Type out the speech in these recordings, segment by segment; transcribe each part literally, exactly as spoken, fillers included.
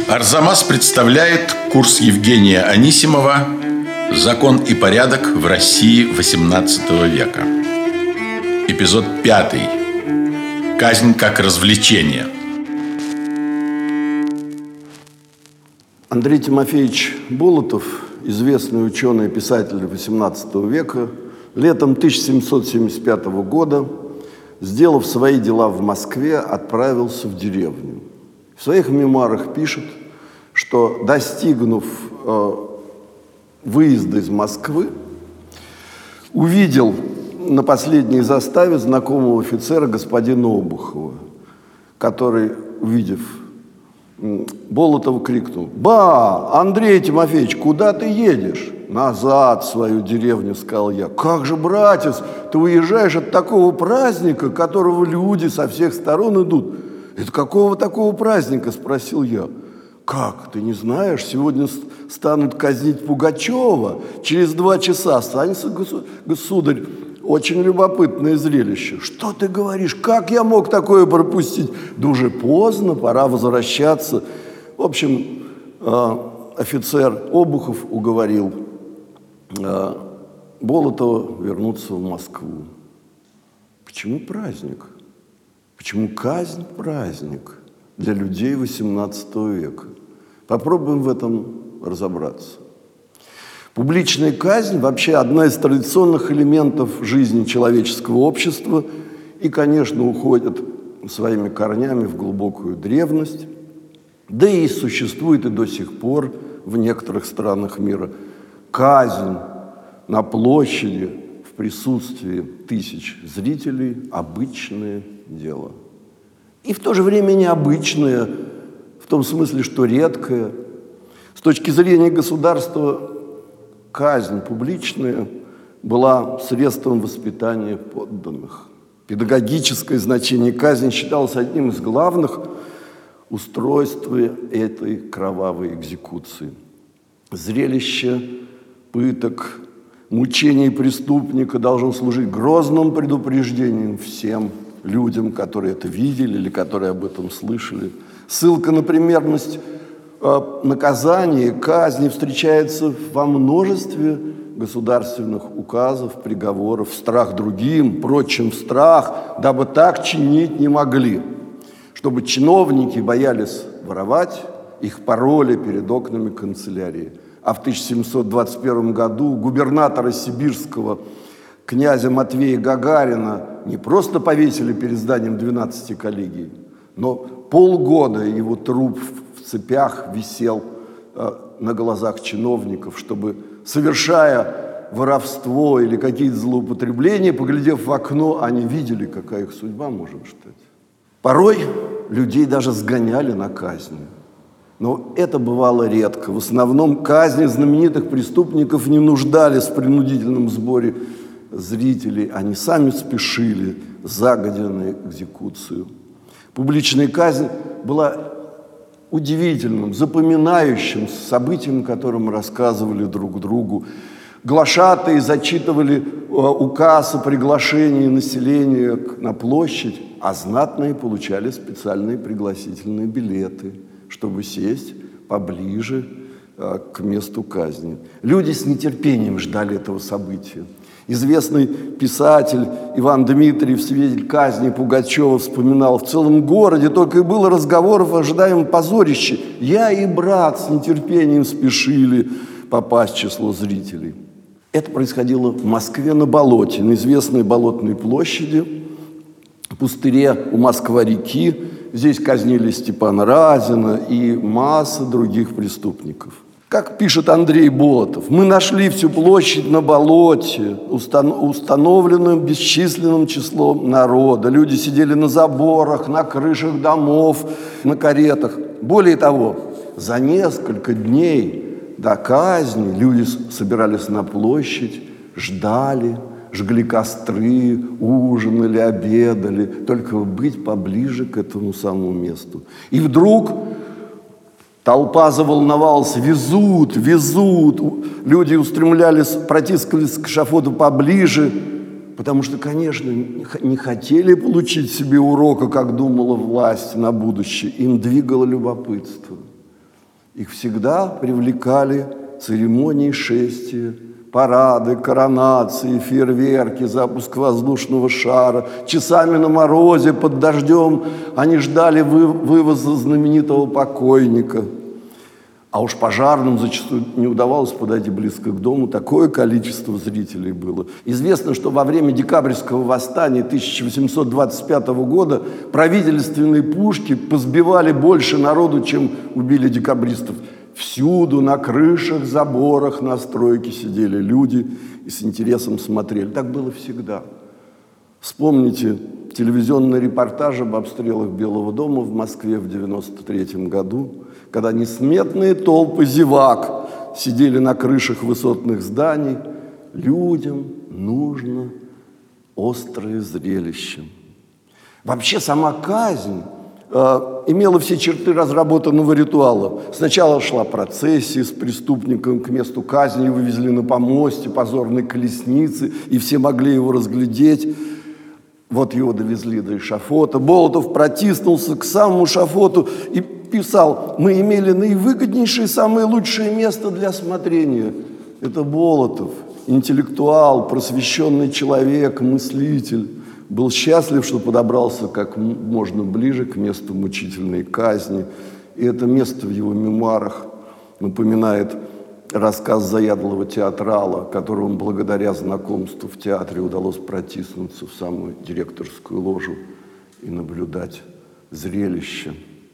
Арзамас представляет курс Евгения Анисимова «Закон и порядок в России восемнадцатого века». Эпизод пятый. Казнь как развлечение. Андрей Тимофеевич Болотов, известный ученый и писатель восемнадцатого века, летом тысяча семьсот семьдесят пятого года, сделав свои дела в Москве, отправился в деревню. В своих мемуарах пишет, что, достигнув э, выезда из Москвы, увидел на последней заставе знакомого офицера господина Обухова, который, увидев Болотова, крикнул: «Ба, Андрей Тимофеевич, куда ты едешь?» «Назад, в свою деревню», — сказал я. «Как же, братец, ты уезжаешь от такого праздника, которого люди со всех сторон идут?» «Это какого такого праздника?» — спросил я. «Как, ты не знаешь? Сегодня станут казнить Пугачева. Через два часа останется, государь. Очень любопытное зрелище». «Что ты говоришь? Как я мог такое пропустить?» «Да уже поздно, пора возвращаться». В общем, офицер Обухов уговорил Болотова вернуться в Москву. Почему праздник? Почему казнь праздник для людей восемнадцатого века? Попробуем в этом разобраться. Публичная казнь вообще одна из традиционных элементов жизни человеческого общества и, конечно, уходит своими корнями в глубокую древность, да и существует и до сих пор в некоторых странах мира. Казнь на площади в присутствии тысяч зрителей – обычное дело. И в то же время необычное, в том смысле, что редкое. С точки зрения государства казнь публичная была средством воспитания подданных. Педагогическое значение казни считалось одним из главных устройств этой кровавой экзекуции. Зрелище пыток, мучений преступника должно служить грозным предупреждением всем людям, которые это видели или которые об этом слышали. Ссылка на примерность э, наказания, казни встречается во множестве государственных указов, приговоров. Страх другим, прочим страх, дабы так чинить не могли. Чтобы чиновники боялись воровать, их пароли перед окнами канцелярии. А в тысяча семьсот двадцать первом году губернатора сибирского князя Матвея Гагарина не просто повесили перед зданием двенадцати коллегий, но полгода его труп в цепях висел э, на глазах чиновников, чтобы, совершая воровство или какие-то злоупотребления, поглядев в окно, они видели, какая их судьба может ждать. Порой людей даже сгоняли на казнь. Но это бывало редко. В основном казни знаменитых преступников не нуждались в принудительном сборе зрителей. Они сами спешили загодя на экзекуцию. Публичная казнь была удивительным, запоминающим событием, которым рассказывали друг другу. Глашатаи зачитывали указ о приглашении населения на площадь, а знатные получали специальные пригласительные билеты, чтобы сесть поближе э, к месту казни. Люди с нетерпением ждали этого события. Известный писатель Иван Дмитриев, свидетель казни Пугачева, вспоминал: в целом городе только и было разговоров о ожидаемом позорище. Я и брат с нетерпением спешили попасть в число зрителей. Это происходило в Москве на Болоте, на известной Болотной площади, в пустыре у Москва-реки. Здесь казнили Степана Разина и масса других преступников. Как пишет Андрей Болотов: «Мы нашли всю площадь на болоте, установленную бесчисленным числом народа. Люди сидели на заборах, на крышах домов, на каретах. Более того, за несколько дней до казни люди собирались на площадь, ждали, жгли костры, ужинали, обедали, только быть поближе к этому самому месту. И вдруг толпа заволновалась: везут, везут. Люди устремлялись, протискивались к эшафоту поближе, потому что, конечно, не хотели получить себе урока, как думала власть, на будущее. Им двигало любопытство. Их всегда привлекали церемонии шествия, парады, коронации, фейерверки, запуск воздушного шара. Часами на морозе, под дождем они ждали вы, вывоза знаменитого покойника. А уж пожарным зачастую не удавалось подойти близко к дому. Такое количество зрителей было. Известно, что во время декабрьского восстания тысяча восемьсот двадцать пятого года правительственные пушки позбивали больше народу, чем убили декабристов. Всюду, на крышах, заборах, на стройке сидели люди и с интересом смотрели. Так было всегда. Вспомните телевизионные репортажи об обстрелах Белого дома в Москве в девяносто третьем году, когда несметные толпы зевак сидели на крышах высотных зданий. Людям нужно острое зрелище. Вообще сама казнь э, имела все черты разработанного ритуала. Сначала шла процессия с преступником к месту казни, его везли на помосте позорной колесницы, и все могли его разглядеть. Вот его довезли до эшафота. Болотов протиснулся к самому эшафоту и писал: мы имели наивыгоднейшее и самое лучшее место для смотрения. Это Болотов, интеллектуал, просвещенный человек, мыслитель. Был счастлив, что подобрался как можно ближе к месту мучительной казни. И это место в его мемуарах напоминает рассказ заядлого театрала, которому благодаря знакомству в театре удалось протиснуться в самую директорскую ложу и наблюдать зрелище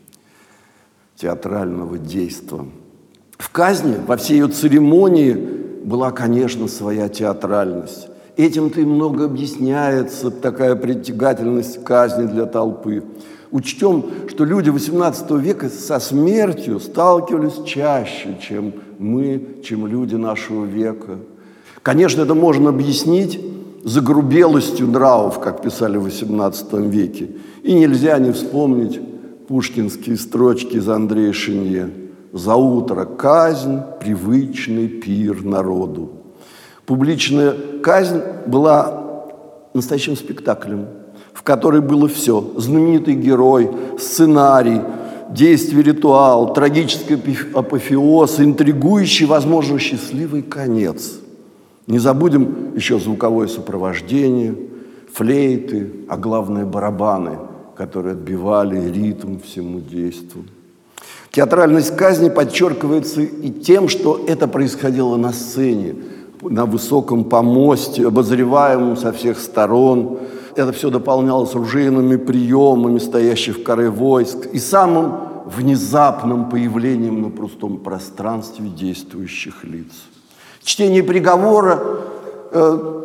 театрального действа. В казни, во всей ее церемонии, была, конечно, своя театральность. Этим-то и много объясняется такая притягательность казни для толпы. Учтем, что люди восемнадцатого века со смертью сталкивались чаще, чем мы, чем люди нашего века. Конечно, это можно объяснить загрубелостью нравов, как писали в восемнадцатом веке. И нельзя не вспомнить пушкинские строчки из Андрея Шинье: «За утро казнь, привычный пир народу». Публичная казнь была настоящим спектаклем, в которой было все: знаменитый герой, сценарий, действие, ритуал, трагический апофеоз, интригующий, возможно, счастливый конец. Не забудем еще звуковое сопровождение, флейты, а главное барабаны, которые отбивали ритм всему действу. Театральность казни подчеркивается и тем, что это происходило на сцене, на высоком помосте, обозреваемом со всех сторон. Это все дополнялось ружейными приемами стоящих в каре войск и самым внезапным появлением на пустом пространстве действующих лиц. Чтение приговора э,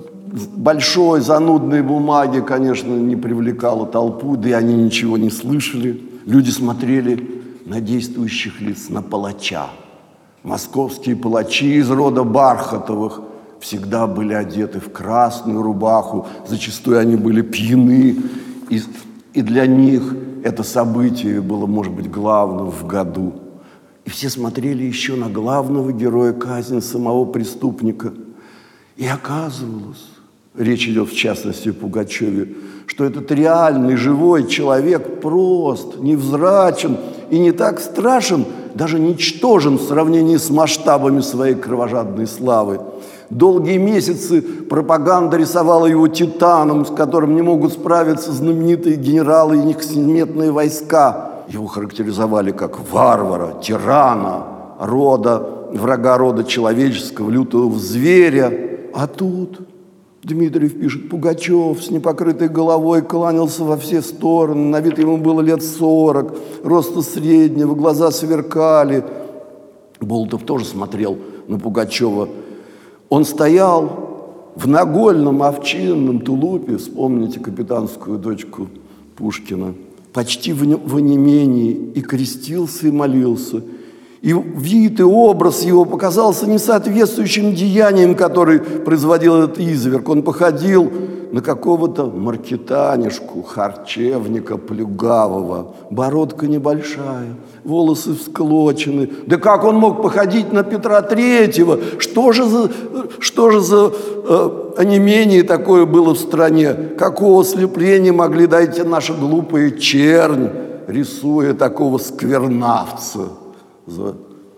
большой занудной бумаги, конечно, не привлекало толпу, да и они ничего не слышали. Люди смотрели на действующих лиц, на палача. Московские палачи из рода Бархатовых всегда были одеты в красную рубаху, зачастую они были пьяны, и, и для них это событие было, может быть, главным в году. И все смотрели еще на главного героя казни, самого преступника. И оказывалось, речь идет в частности о Пугачеве, что этот реальный, живой человек прост, невзрачен и не так страшен, даже ничтожен в сравнении с масштабами своей кровожадной славы. Долгие месяцы пропаганда рисовала его титаном, с которым не могут справиться знаменитые генералы и несметные войска. Его характеризовали как варвара, тирана, рода, врага рода человеческого, лютого зверя. А тут Дмитриев пишет: Пугачев с непокрытой головой кланялся во все стороны, на вид ему было лет сорок, роста среднего, глаза сверкали. Болотов тоже смотрел на Пугачева. Он стоял в нагольном овчинном тулупе, вспомните капитанскую дочку Пушкина, почти в онемении, и крестился и молился. И вид и образ его показался несоответствующим деяниям, которые производил этот изверг. Он походил на какого-то маркетанишку, харчевника плюгавого. Бородка небольшая, волосы всклочены. Да как он мог походить на Петра Третьего? Что же за, что же за э, онемение такое было в стране? Какого ослепления могли дать наши глупые чернь, рисуя такого сквернавца за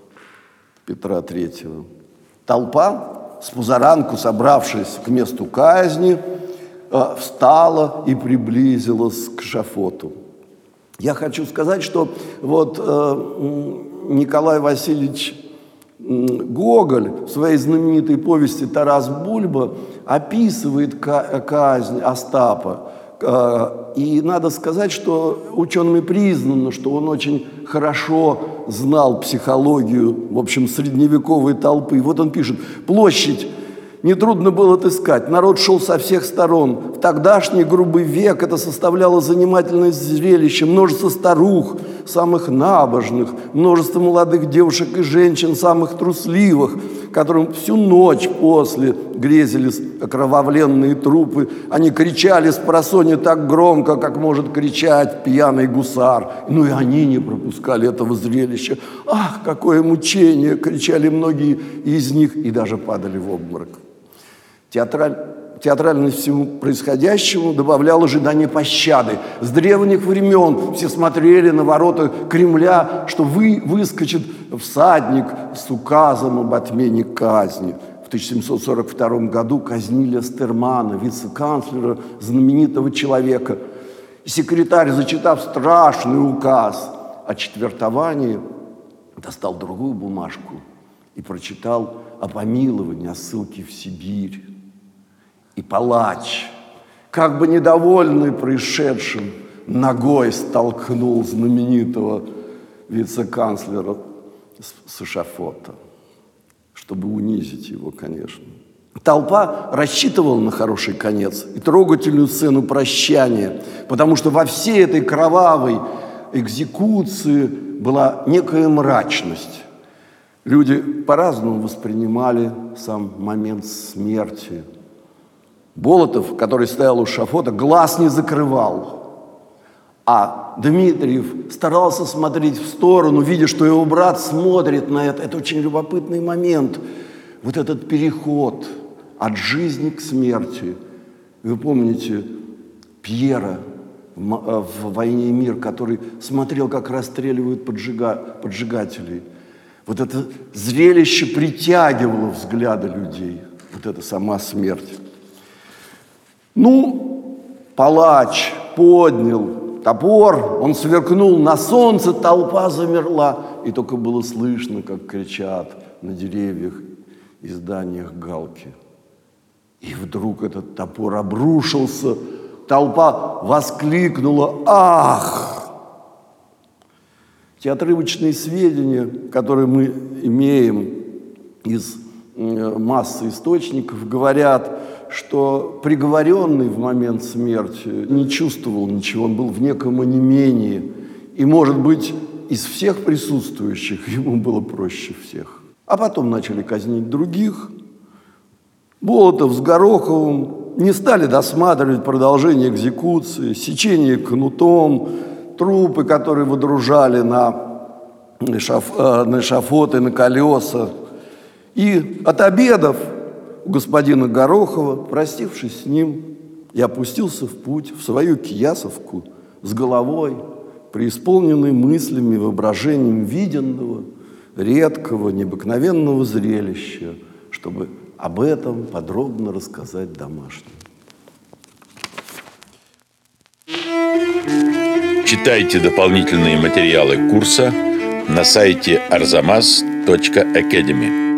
Петра Третьего. Толпа, с пузаранку собравшись к месту казни, встала и приблизилась к эшафоту. Я хочу сказать, что вот э, Николай Васильевич Гоголь в своей знаменитой повести «Тарас Бульба» описывает казнь Остапа. И надо сказать, что учеными признано, что он очень хорошо знал психологию, в общем, средневековой толпы. Вот он пишет: «Площадь нетрудно было отыскать, народ шел со всех сторон. В тогдашний грубый век это составляло занимательное зрелище. Множество старух, самых набожных, множество молодых девушек и женщин, самых трусливых, которым всю ночь после грезились окровавленные трупы. Они кричали спросонья так громко, как может кричать пьяный гусар. Ну и они не пропускали этого зрелища. Ах, какое мучение!» — кричали многие из них и даже падали в обморок. Театраль... Театральность всему происходящему добавляла ожидание пощады. С древних времен все смотрели на ворота Кремля, что вы, выскочит всадник с указом об отмене казни. В тысяча семьсот сорок втором году казнили Астермана, вице-канцлера, знаменитого человека. И секретарь, зачитав страшный указ о четвертовании, достал другую бумажку и прочитал о помиловании, о ссылке в Сибирь. И палач, как бы недовольный происшедшим, ногой столкнул знаменитого вице-канцлера с эшафота, чтобы унизить его, конечно. Толпа рассчитывала на хороший конец и трогательную сцену прощания, потому что во всей этой кровавой экзекуции была некая мрачность. Люди по-разному воспринимали сам момент смерти. Болотов, который стоял у эшафота, глаз не закрывал. А Дмитриев старался смотреть в сторону, видя, что его брат смотрит на это. Это очень любопытный момент. Вот этот переход от жизни к смерти. Вы помните Пьера в «Войне и мир», который смотрел, как расстреливают поджига... поджигателей. Вот это зрелище притягивало взгляды людей. Вот это сама смерть. Ну, палач поднял топор, он сверкнул на солнце, толпа замерла, и только было слышно, как кричат на деревьях и зданиях галки. И вдруг этот топор обрушился, толпа воскликнула: «Ах!» Те отрывочные сведения, которые мы имеем из массы источников, говорят, что приговоренный в момент смерти не чувствовал ничего, он был в неком онемении. И, может быть, из всех присутствующих ему было проще всех. А потом начали казнить других. Болотов с Гороховым не стали досматривать продолжение экзекуции, сечение кнутом, трупы, которые выдружали на эшаф... на эшафоты, на колеса. И от обедов у господина Горохова, простившись с ним, я опустился в путь, в свою Киясовку, с головой, преисполненной мыслями, воображением виденного, редкого, необыкновенного зрелища, чтобы об этом подробно рассказать домашним. Читайте дополнительные материалы курса на сайте арзамас точка академи.